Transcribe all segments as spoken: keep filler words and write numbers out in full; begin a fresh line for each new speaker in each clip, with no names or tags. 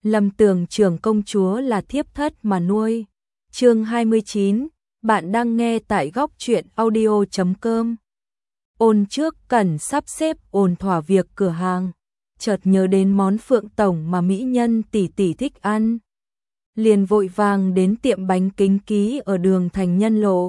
lầm tưởng trưởng công chúa là thiếp thất mà nuôi. Chương hai mươi chín, bạn đang nghe tại góc truyện audio chấm com. Ôn Trước Cẩn sắp xếp ổn thỏa việc cửa hàng, chợt nhớ đến món phượng tổng mà mỹ nhân tỷ tỷ thích ăn. Liền vội vàng đến tiệm bánh Kính Ký ở đường Thành Nhân Lộ.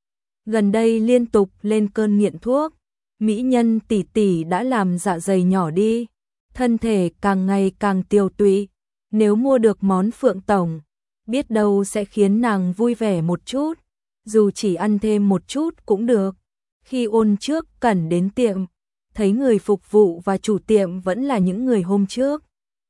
Gần đây liên tục lên cơn nghiện thuốc, mỹ nhân tỷ tỷ đã làm dạ dày nhỏ đi, thân thể càng ngày càng tiều tụy. Nếu mua được món phượng tổng, biết đâu sẽ khiến nàng vui vẻ một chút, dù chỉ ăn thêm một chút cũng được. Khi Ôn Trước Cẩn đến tiệm, thấy người phục vụ và chủ tiệm vẫn là những người hôm trước.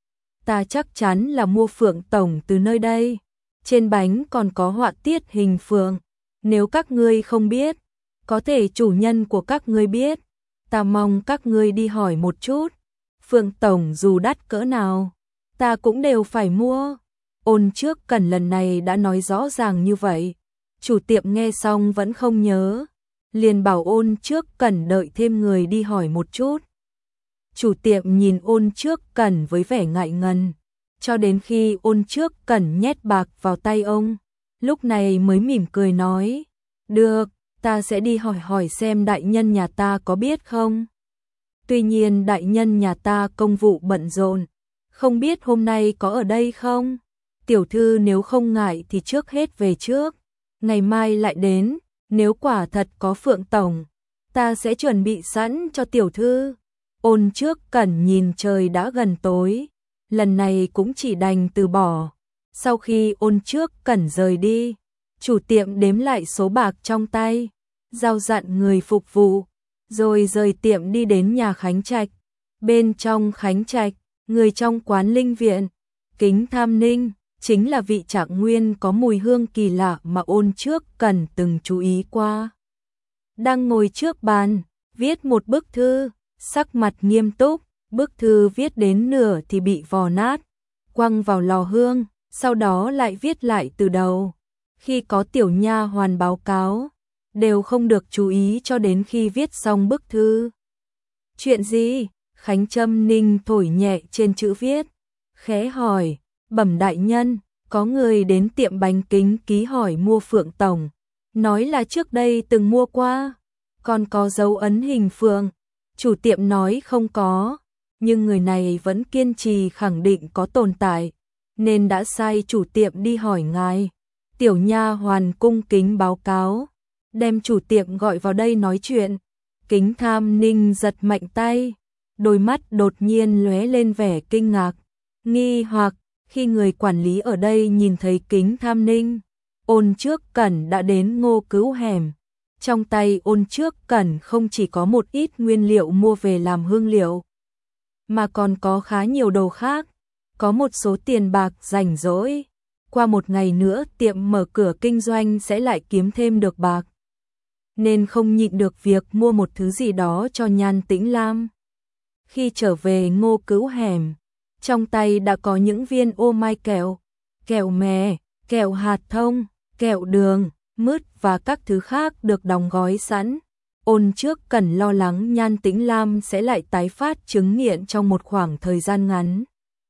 Ta chắc chắn là mua phượng tổng từ nơi đây, trên bánh còn có họa tiết hình phượng. Nếu các ngươi không biết, có thể chủ nhân của các ngươi biết, ta mong các ngươi đi hỏi một chút. Phượng tổng dù đắt cỡ nào, ta cũng đều phải mua. Ôn Trước Cẩn lần này đã nói rõ ràng như vậy. Chủ tiệm nghe xong vẫn không nhớ, liền bảo Ôn Trước Cẩn đợi thêm người đi hỏi một chút. Chủ tiệm nhìn Ôn Trước Cẩn với vẻ ngại ngần, cho đến khi Ôn Trước Cẩn nhét bạc vào tay ông, lúc này mới mỉm cười nói, được, ta sẽ đi hỏi hỏi xem đại nhân nhà ta có biết không. Tuy nhiên đại nhân nhà ta công vụ bận rộn, không biết hôm nay có ở đây không. Tiểu thư nếu không ngại thì trước hết về trước, ngày mai lại đến, nếu quả thật có phượng tổng, ta sẽ chuẩn bị sẵn cho tiểu thư. Ôn Trước Cẩn nhìn trời đã gần tối, lần này cũng chỉ đành từ bỏ. Sau khi Ôn Trước Cẩn rời đi, chủ tiệm đếm lại số bạc trong tay, giao dặn người phục vụ, rồi rời tiệm đi đến nhà Khánh Trạch. Bên trong Khánh Trạch, người trong quán Linh Viện, Kính Tham Ninh, chính là vị trạng nguyên có mùi hương kỳ lạ mà Ôn Trước Cẩn từng chú ý qua. Đang ngồi trước bàn, viết một bức thư, sắc mặt nghiêm túc, bức thư viết đến nửa thì bị vò nát, quăng vào lò hương, sau đó lại viết lại từ đầu. Khi có tiểu nha hoàn báo cáo, đều không được chú ý cho đến khi viết xong bức thư. Chuyện gì? Khánh Trâm Ninh thổi nhẹ trên chữ viết, khẽ hỏi, bẩm đại nhân, có người đến tiệm bánh Kính Ký hỏi mua phượng tổng, nói là trước đây từng mua qua, còn có dấu ấn hình phượng. Chủ tiệm nói không có, nhưng người này vẫn kiên trì khẳng định có tồn tại, nên đã sai chủ tiệm đi hỏi ngài. Tiểu nha hoàn cung kính báo cáo, đem chủ tiệm gọi vào đây nói chuyện. Kính Tham Ninh giật mạnh tay, đôi mắt đột nhiên lóe lên vẻ kinh ngạc, nghi hoặc. Khi người quản lý ở đây nhìn thấy Kính Tham Ninh, Ôn Trước Cẩn đã đến Ngô Cứu Hẻm. Trong tay Ôn Trước Cẩn không chỉ có một ít nguyên liệu mua về làm hương liệu, mà còn có khá nhiều đồ khác, có một số tiền bạc rảnh rỗi. Qua một ngày nữa tiệm mở cửa kinh doanh sẽ lại kiếm thêm được bạc, nên không nhịn được việc mua một thứ gì đó cho Nhan Tĩnh Lam. Khi trở về Ngô Cứu Hẻm, trong tay đã có những viên ô mai kẹo, kẹo mè, kẹo hạt thông, kẹo đường, mứt và các thứ khác được đóng gói sẵn. Ôn Trước Cẩn lo lắng Nhan Tĩnh Lam sẽ lại tái phát chứng nghiện trong một khoảng thời gian ngắn.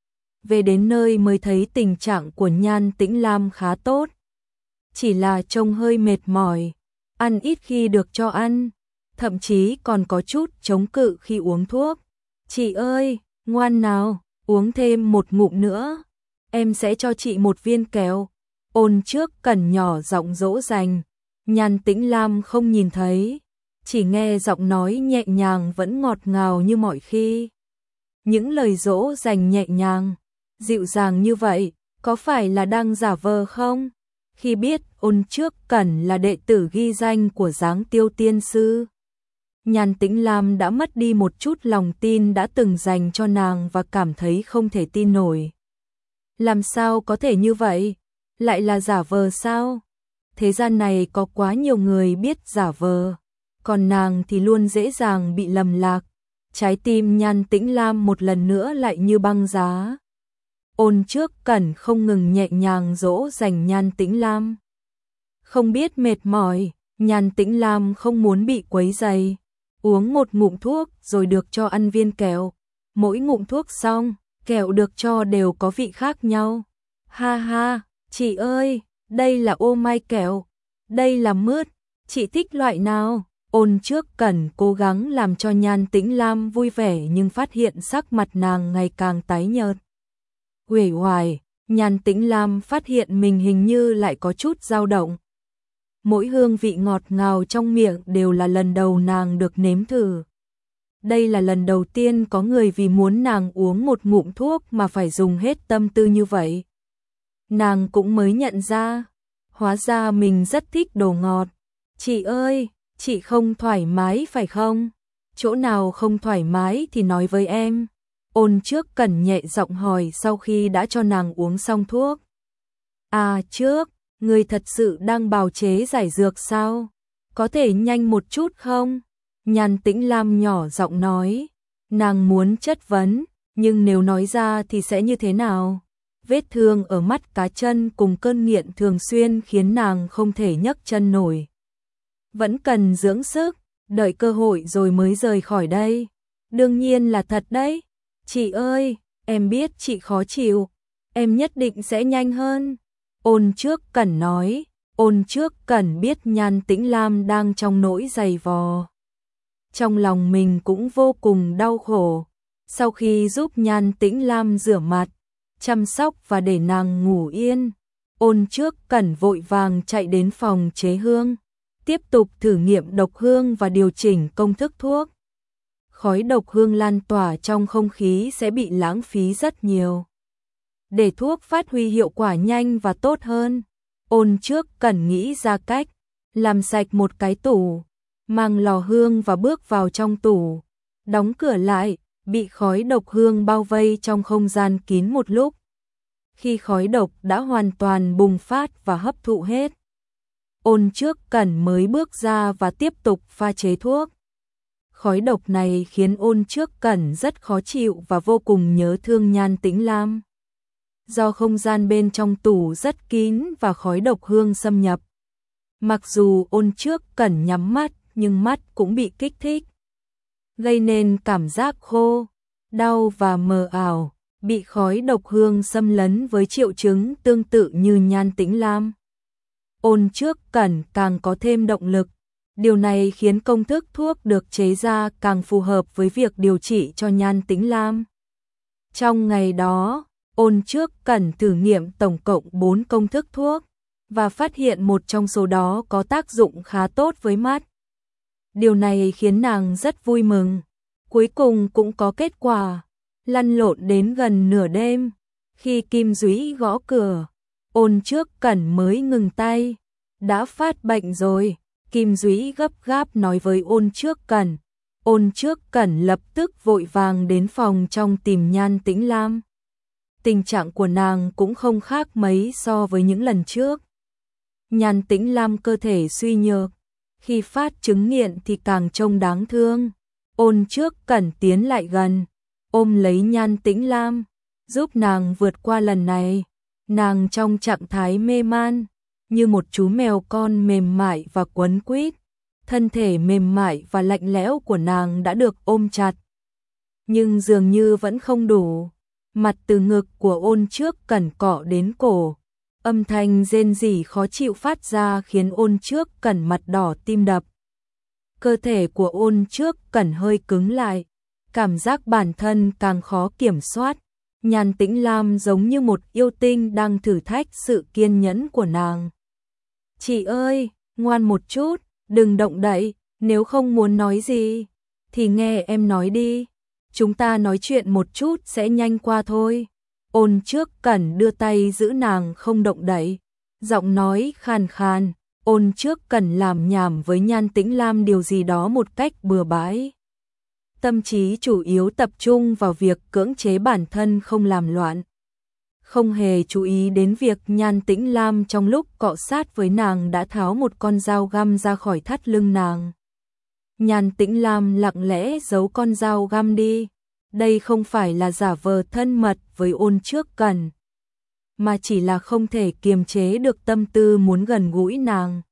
Về đến nơi mới thấy tình trạng của Nhan Tĩnh Lam khá tốt, chỉ là trông hơi mệt mỏi, ăn ít khi được cho ăn, thậm chí còn có chút chống cự khi uống thuốc. Chị ơi, ngoan nào, uống thêm một ngụm nữa, em sẽ cho chị một viên kẹo. Ôn Trước Cẩn nhỏ giọng dỗ dành. Nhan Tĩnh Lam không nhìn thấy, chỉ nghe giọng nói nhẹ nhàng vẫn ngọt ngào như mọi khi. Những lời dỗ dành nhẹ nhàng, dịu dàng như vậy, có phải là đang giả vờ không? Khi biết Ôn Trước Cẩn là đệ tử ghi danh của Giáng Tiêu Tiên Sư, Nhan Tĩnh Lam đã mất đi một chút lòng tin đã từng dành cho nàng và cảm thấy không thể tin nổi. Làm sao có thể như vậy? Lại là giả vờ sao? Thế gian này có quá nhiều người biết giả vờ, còn nàng thì luôn dễ dàng bị lầm lạc. Trái tim Nhan Tĩnh Lam một lần nữa lại như băng giá. Ôn Trước Cẩn không ngừng nhẹ nhàng dỗ dành Nhan Tĩnh Lam. Không biết mệt mỏi, Nhan Tĩnh Lam không muốn bị quấy rầy, uống một ngụm thuốc rồi được cho ăn viên kẹo. Mỗi ngụm thuốc xong, kẹo được cho đều có vị khác nhau. Ha ha, chị ơi, đây là ô mai kẹo, đây là mứt, chị thích loại nào? Ôn Trước Cẩn cố gắng làm cho Nhan Tĩnh Lam vui vẻ nhưng phát hiện sắc mặt nàng ngày càng tái nhợt. Uể oải, Nhan Tĩnh Lam phát hiện mình hình như lại có chút dao động. Mỗi hương vị ngọt ngào trong miệng đều là lần đầu nàng được nếm thử. Đây là lần đầu tiên có người vì muốn nàng uống một ngụm thuốc mà phải dùng hết tâm tư như vậy. Nàng cũng mới nhận ra, hóa ra mình rất thích đồ ngọt. Chị ơi, chị không thoải mái phải không? Chỗ nào không thoải mái thì nói với em. Ôn Trước Cẩn nhẹ giọng hỏi sau khi đã cho nàng uống xong thuốc. À Trước, người thật sự đang bào chế giải dược sao? Có thể nhanh một chút không? Nhan Tĩnh Lam nhỏ giọng nói. Nàng muốn chất vấn, nhưng nếu nói ra thì sẽ như thế nào? Vết thương ở mắt cá chân cùng cơn nghiện thường xuyên khiến nàng không thể nhấc chân nổi. Vẫn cần dưỡng sức, đợi cơ hội rồi mới rời khỏi đây. Đương nhiên là thật đấy. Chị ơi, em biết chị khó chịu, em nhất định sẽ nhanh hơn. Ôn Trước Cẩn nói. Ôn Trước Cẩn biết Nhan Tĩnh Lam đang trong nỗi dày vò. Trong lòng mình cũng vô cùng đau khổ. Sau khi giúp Nhan Tĩnh Lam rửa mặt, chăm sóc và để nàng ngủ yên, Ôn Trước Cẩn vội vàng chạy đến phòng chế hương, tiếp tục thử nghiệm độc hương và điều chỉnh công thức thuốc. Khói độc hương lan tỏa trong không khí sẽ bị lãng phí rất nhiều. Để thuốc phát huy hiệu quả nhanh và tốt hơn, Ôn Trước Cẩn nghĩ ra cách, làm sạch một cái tủ, mang lò hương và bước vào trong tủ, đóng cửa lại, bị khói độc hương bao vây trong không gian kín một lúc. Khi khói độc đã hoàn toàn bùng phát và hấp thụ hết, Ôn Trước Cẩn mới bước ra và tiếp tục pha chế thuốc. Khói độc này khiến Ôn Trước Cẩn rất khó chịu và vô cùng nhớ thương Nhan Tĩnh Lam. Do không gian bên trong tủ rất kín và khói độc hương xâm nhập, mặc dù Ôn Trước Cẩn nhắm mắt nhưng mắt cũng bị kích thích, gây nên cảm giác khô, đau và mờ ảo, bị khói độc hương xâm lấn với triệu chứng tương tự như Nhan Tĩnh Lam. Ôn Trước Cẩn càng có thêm động lực. Điều này khiến công thức thuốc được chế ra càng phù hợp với việc điều trị cho Nhan Tĩnh Lam. Trong ngày đó, Ôn Trước Cẩn thử nghiệm tổng cộng bốn công thức thuốc và phát hiện một trong số đó có tác dụng khá tốt với mắt. Điều này khiến nàng rất vui mừng. Cuối cùng cũng có kết quả. Lăn lộn đến gần nửa đêm, khi Kim Dũy gõ cửa, Ôn Trước Cẩn mới ngừng tay. Đã phát bệnh rồi, Kim Dũy gấp gáp nói với Ôn Trước Cẩn. Ôn Trước Cẩn lập tức vội vàng đến phòng trong tìm Nhan Tĩnh Lam. Tình trạng của nàng cũng không khác mấy so với những lần trước. Nhan Tĩnh Lam cơ thể suy nhược, khi phát chứng nghiện thì càng trông đáng thương. Ôn Trước Cẩn tiến lại gần, ôm lấy Nhan Tĩnh Lam, giúp nàng vượt qua lần này. Nàng trong trạng thái mê man, như một chú mèo con mềm mại và quấn quýt. Thân thể mềm mại và lạnh lẽo của nàng đã được ôm chặt. Nhưng dường như vẫn không đủ. Mặt từ ngực của Ôn Trước Cẩn cọ đến cổ. Âm thanh rên rỉ khó chịu phát ra khiến Ôn Trước Cẩn mặt đỏ tim đập. Cơ thể của Ôn Trước Cẩn hơi cứng lại. Cảm giác bản thân càng khó kiểm soát. Nhan Tĩnh Lam giống như một yêu tinh đang thử thách sự kiên nhẫn của nàng. Chị ơi, ngoan một chút, đừng động đậy, nếu không muốn nói gì, thì nghe em nói đi. Chúng ta nói chuyện một chút sẽ nhanh qua thôi. Ôn Trước Cẩn đưa tay giữ nàng không động đậy. Giọng nói khàn khàn, Ôn Trước Cẩn làm nhảm với Nhan Tĩnh Lam điều gì đó một cách bừa bãi. Tâm trí chủ yếu tập trung vào việc cưỡng chế bản thân không làm loạn. Không hề chú ý đến việc Nhan Tĩnh Lam trong lúc cọ sát với nàng đã tháo một con dao găm ra khỏi thắt lưng nàng. Nhan Tĩnh Lam lặng lẽ giấu con dao găm đi. Đây không phải là giả vờ thân mật với Ôn Trước Cẩn, mà chỉ là không thể kiềm chế được tâm tư muốn gần gũi nàng.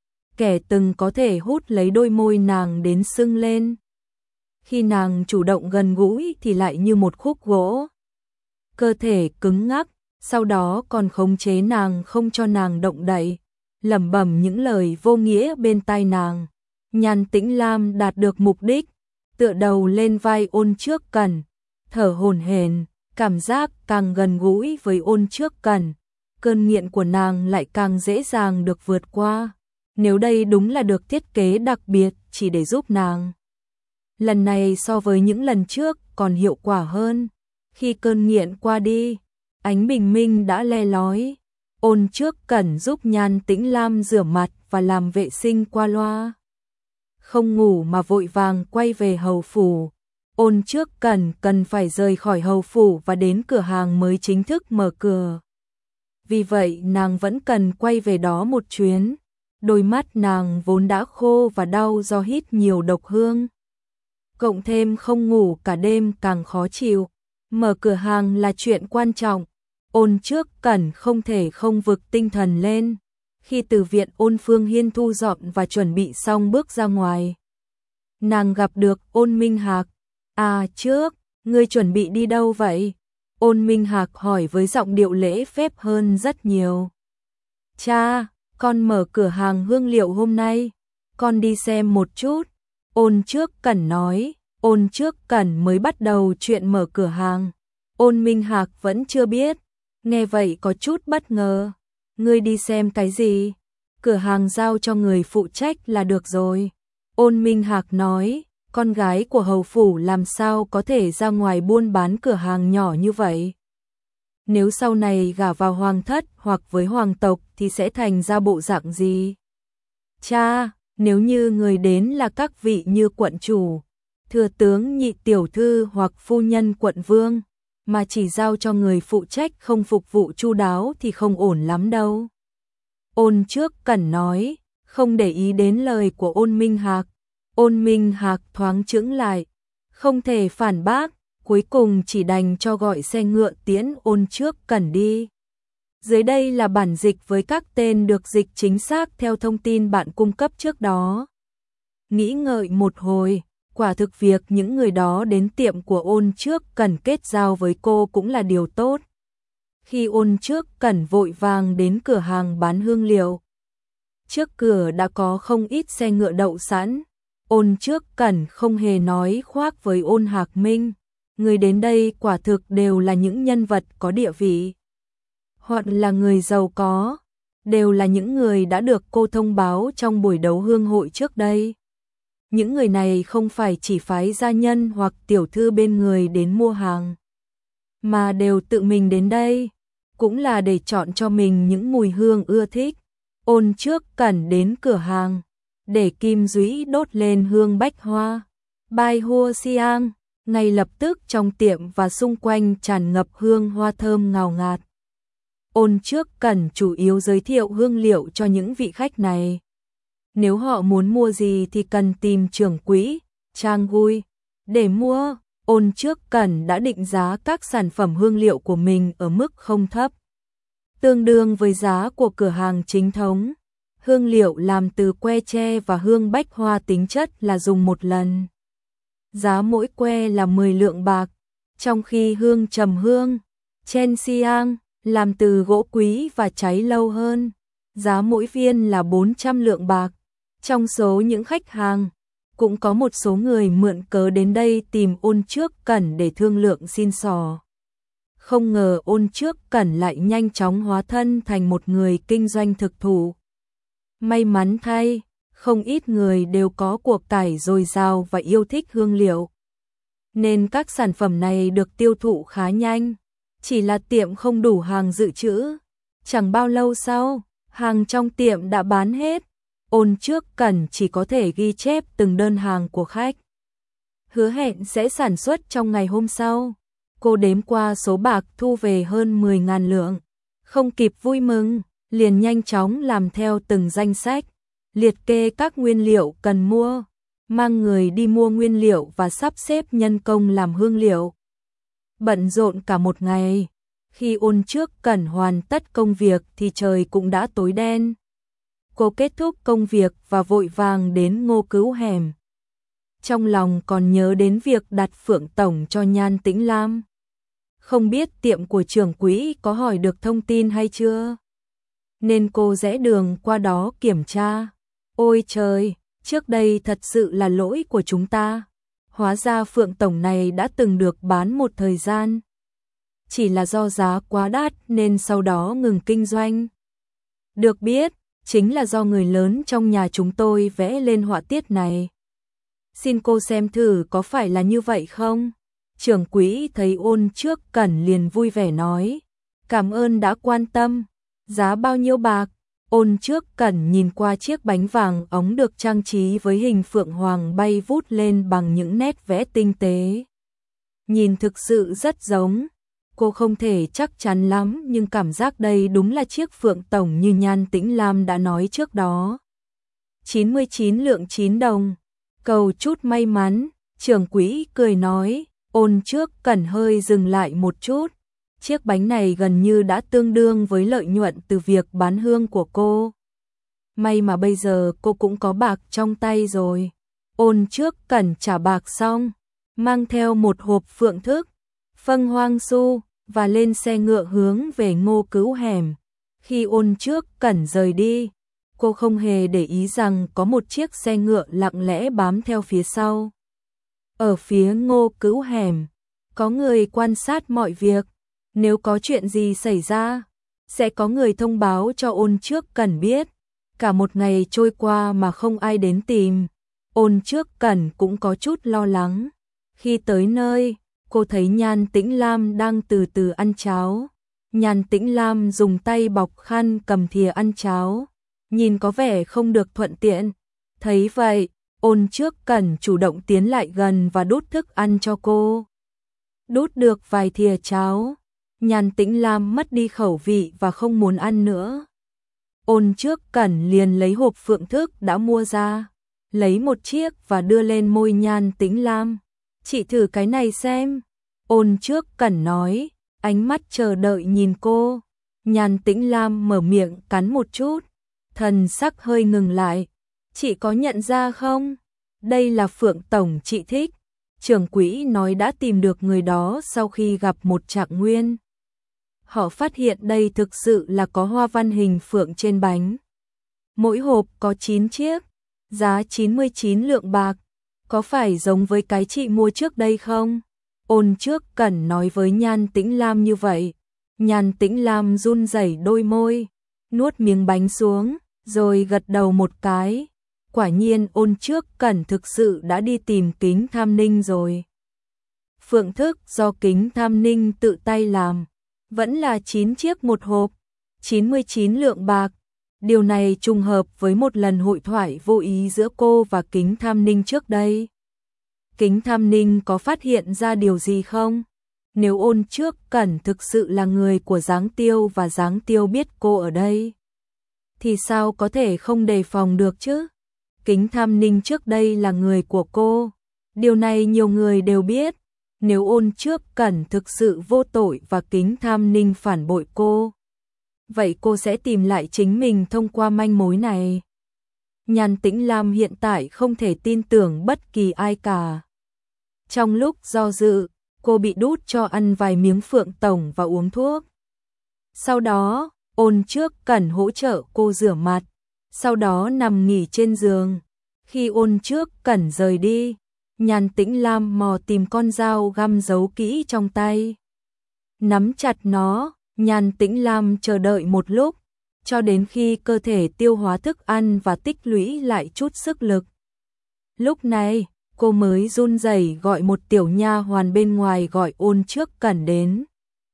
Kẻ từng có thể hút lấy đôi môi nàng đến sưng lên. Khi nàng chủ động gần gũi thì lại như một khúc gỗ. cơ thể cứng ngắc, sau đó còn khống chế nàng không cho nàng động đậy, lẩm bẩm những lời vô nghĩa bên tai nàng. Nhan Tĩnh Lam đạt được mục đích, tựa đầu lên vai Ôn Trước Cẩn, thở hổn hển, cảm giác càng gần gũi với Ôn Trước Cẩn, cơn nghiện của nàng lại càng dễ dàng được vượt qua. Nếu đây đúng là được thiết kế đặc biệt chỉ để giúp nàng, lần này so với những lần trước còn hiệu quả hơn. Khi cơn nghiện qua đi, ánh bình minh đã le lói. Ôn Trước Cẩn giúp Nhan Tĩnh Lam rửa mặt và làm vệ sinh qua loa. Không ngủ mà vội vàng quay về hầu phủ. Ôn Trước Cẩn cần phải rời khỏi hầu phủ và đến cửa hàng mới chính thức mở cửa. Vì vậy nàng vẫn cần quay về đó một chuyến. Đôi mắt nàng vốn đã khô và đau do hít nhiều độc hương, cộng thêm không ngủ cả đêm càng khó chịu. Mở cửa hàng là chuyện quan trọng, Ôn Trước Cẩn không thể không vực tinh thần lên. Khi từ viện Ôn Phương Hiên thu dọn và chuẩn bị xong bước ra ngoài, nàng gặp được Ôn Minh Hạc. À Trước, ngươi chuẩn bị đi đâu vậy? Ôn Minh Hạc hỏi với giọng điệu lễ phép hơn rất nhiều. Cha, con mở cửa hàng hương liệu hôm nay, con đi xem một chút. Ôn Trước Cẩn nói. Ôn Trước Cẩn mới bắt đầu chuyện mở cửa hàng, Ôn Minh Hạc vẫn chưa biết. Nghe vậy có chút bất ngờ. Ngươi đi xem cái gì? Cửa hàng giao cho người phụ trách là được rồi. Ôn Minh Hạc nói, con gái của hầu phủ làm sao có thể ra ngoài buôn bán cửa hàng nhỏ như vậy? Nếu sau này gả vào hoàng thất hoặc với hoàng tộc thì sẽ thành ra bộ dạng gì? Cha, nếu như người đến là các vị như quận chủ, thừa tướng, nhị tiểu thư hoặc phu nhân quận vương, mà chỉ giao cho người phụ trách không phục vụ chu đáo thì không ổn lắm đâu. Ôn Trước Cẩn nói, không để ý đến lời của Ôn Minh Hạc. Ôn Minh Hạc thoáng chững lại, không thể phản bác, cuối cùng chỉ đành cho gọi xe ngựa tiễn Ôn Trước Cẩn đi. Dưới đây là bản dịch với các tên được dịch chính xác theo thông tin bạn cung cấp trước đó. Nghĩ ngợi một hồi, quả thực việc những người đó đến tiệm của Ôn Trước Cẩn kết giao với cô cũng là điều tốt. Khi Ôn Trước Cẩn vội vàng đến cửa hàng bán hương liệu, trước cửa đã có không ít xe ngựa đậu sẵn. Ôn Trước Cẩn không hề nói khoác với Ôn Hạc Minh, người đến đây quả thực đều là những nhân vật có địa vị, hoặc là người giàu có, đều là những người đã được cô thông báo trong buổi đấu hương hội trước đây. Những người này không phải chỉ phái gia nhân hoặc tiểu thư bên người đến mua hàng, mà đều tự mình đến đây, cũng là để chọn cho mình những mùi hương ưa thích. Ôn Trước Cẩn đến cửa hàng, để kim dũy đốt lên hương bách hoa, bai hua xiang, ngay lập tức trong tiệm và xung quanh tràn ngập hương hoa thơm ngào ngạt. Ôn Trước Cẩn chủ yếu giới thiệu hương liệu cho những vị khách này. Nếu họ muốn mua gì thì cần tìm trưởng quỹ, Trang Gui để mua. Ôn Trước Cẩn đã định giá các sản phẩm hương liệu của mình ở mức không thấp, tương đương với giá của cửa hàng chính thống. Hương liệu làm từ que tre và hương bách hoa tính chất là dùng một lần. Giá mỗi que là mười lượng bạc, trong khi hương trầm hương, chen xiang, làm từ gỗ quý và cháy lâu hơn, giá mỗi viên là bốn trăm lượng bạc. Trong số những khách hàng, cũng có một số người mượn cớ đến đây tìm Ôn Trước Cẩn để thương lượng xin xỏ. Không ngờ Ôn Trước Cẩn lại nhanh chóng hóa thân thành một người kinh doanh thực thụ. May mắn thay, không ít người đều có của cải dồi dào và yêu thích hương liệu, nên các sản phẩm này được tiêu thụ khá nhanh. Chỉ là tiệm không đủ hàng dự trữ. Chẳng bao lâu sau, hàng trong tiệm đã bán hết. Ôn Trước Cẩn chỉ có thể ghi chép từng đơn hàng của khách, hứa hẹn sẽ sản xuất trong ngày hôm sau. Cô đếm qua số bạc thu về hơn mười nghìn lượng, không kịp vui mừng, liền nhanh chóng làm theo từng danh sách, liệt kê các nguyên liệu cần mua, mang người đi mua nguyên liệu và sắp xếp nhân công làm hương liệu. Bận rộn cả một ngày, khi Ôn Trước Cẩn hoàn tất công việc thì trời cũng đã tối đen. Cô kết thúc công việc và vội vàng đến Ngô Cứu Hẻm. Trong lòng còn nhớ đến việc đặt Phượng Tổng cho Nhan Tĩnh Lam. không biết tiệm của trưởng quỹ có hỏi được thông tin hay chưa? Nên cô rẽ đường qua đó kiểm tra. Ôi trời, trước đây thật sự là lỗi của chúng ta. Hóa ra Phượng Tổng này đã từng được bán một thời gian. Chỉ là do giá quá đắt nên sau đó ngừng kinh doanh. Được biết, chính là do người lớn trong nhà chúng tôi vẽ lên họa tiết này. Xin cô xem thử có phải là như vậy không? Trưởng quỹ thấy Ôn Trước Cẩn liền vui vẻ nói. Cảm ơn đã quan tâm. Giá bao nhiêu bạc? Ôn Trước Cẩn nhìn qua chiếc bánh vàng ống được trang trí với hình phượng hoàng bay vút lên bằng những nét vẽ tinh tế. Nhìn thực sự rất giống. Cô không thể chắc chắn lắm nhưng cảm giác đây đúng là chiếc Phượng Tổng như Nhan Tĩnh Lam đã nói trước đó. chín mươi chín lượng chín đồng. Cầu chút may mắn, trưởng quỹ cười nói. Ôn Trước Cẩn hơi dừng lại một chút. Chiếc bánh này gần như đã tương đương với lợi nhuận từ việc bán hương của cô. May mà bây giờ cô cũng có bạc trong tay rồi. Ôn Trước Cẩn trả bạc xong, mang theo một hộp phượng thức, phâng hoang su và lên xe ngựa hướng về Ngô Cứu Hẻm. Khi Ôn Trước Cẩn rời đi, cô không hề để ý rằng có một chiếc xe ngựa lặng lẽ bám theo phía sau. Ở phía Ngô Cứu Hẻm, có người quan sát mọi việc. Nếu có chuyện gì xảy ra, sẽ có người thông báo cho Ôn Trước Cẩn biết. Cả một ngày trôi qua mà không ai đến tìm. Ôn Trước Cẩn cũng có chút lo lắng. Khi tới nơi, cô thấy Nhan Tĩnh Lam đang từ từ ăn cháo. Nhan Tĩnh Lam dùng tay bọc khăn cầm thìa ăn cháo, nhìn có vẻ không được thuận tiện. Thấy vậy, Ôn Trước Cẩn chủ động tiến lại gần và đút thức ăn cho cô. Đút được vài thìa cháo, Nhan Tĩnh Lam mất đi khẩu vị và không muốn ăn nữa. Ôn Trước Cẩn liền lấy hộp phượng thức đã mua ra, lấy một chiếc và đưa lên môi Nhan Tĩnh Lam. Chị thử cái này xem. Ôn Trước Cẩn nói, ánh mắt chờ đợi nhìn cô. Nhan Tĩnh Lam mở miệng cắn một chút, thần sắc hơi ngừng lại. Chị có nhận ra không? Đây là Phượng Tổng chị thích. Trưởng quỹ nói đã tìm được người đó sau khi gặp một trạng nguyên. Họ phát hiện đây thực sự là có hoa văn hình phượng trên bánh. Mỗi hộp có chín chiếc, giá chín mươi chín lượng bạc. Có phải giống với cái chị mua trước đây không? Ôn Trước Cẩn nói với Nhan Tĩnh Lam như vậy. Nhan Tĩnh Lam run rẩy đôi môi, nuốt miếng bánh xuống, rồi gật đầu một cái. Quả nhiên Ôn Trước Cẩn thực sự đã đi tìm Kính Tham Ninh rồi. Phượng thức do Kính Tham Ninh tự tay làm, vẫn là chín chiếc một hộp, chín mươi chín lượng bạc. Điều này trùng hợp với một lần hội thoại vô ý giữa cô và Kính Tham Ninh trước đây. Kính Tham Ninh có phát hiện ra điều gì không? Nếu Ôn Trước Cẩn thực sự là người của Giáng Tiêu và Giáng Tiêu biết cô ở đây, thì sao có thể không đề phòng được chứ? Kính Tham Ninh trước đây là người của cô. Điều này nhiều người đều biết. Nếu Ôn Trước Cẩn thực sự vô tội và Kính Tham Ninh phản bội cô, vậy cô sẽ tìm lại chính mình thông qua manh mối này. Nhan Tĩnh Lam hiện tại không thể tin tưởng bất kỳ ai cả. Trong lúc do dự, cô bị đút cho ăn vài miếng Phượng Tổng và uống thuốc. Sau đó, Ôn Trước Cẩn hỗ trợ cô rửa mặt, sau đó nằm nghỉ trên giường. Khi Ôn Trước Cẩn rời đi, Nhan Tĩnh Lam mò tìm con dao găm giấu kỹ trong tay. Nắm chặt nó, Nhan Tĩnh Lam chờ đợi một lúc, cho đến khi cơ thể tiêu hóa thức ăn và tích lũy lại chút sức lực. Lúc này, cô mới run rẩy gọi một tiểu nha hoàn bên ngoài gọi Ôn Trước Cẩn đến.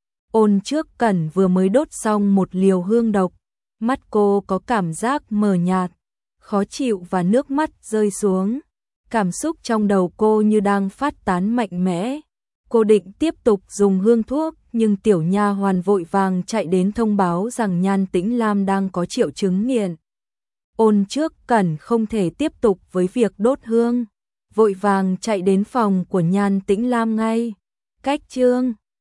Ôn Trước Cẩn vừa mới đốt xong một liều hương độc, mắt cô có cảm giác mờ nhạt, khó chịu và nước mắt rơi xuống. Cảm xúc trong đầu cô như đang phát tán mạnh mẽ. Cô định tiếp tục dùng hương thuốc, nhưng tiểu nha hoàn vội vàng chạy đến thông báo rằng Nhan Tĩnh Lam đang có triệu chứng nghiện. Ôn Trước Cẩn không thể tiếp tục với việc đốt hương, vội vàng chạy đến phòng của Nhan Tĩnh Lam ngay. Cách chương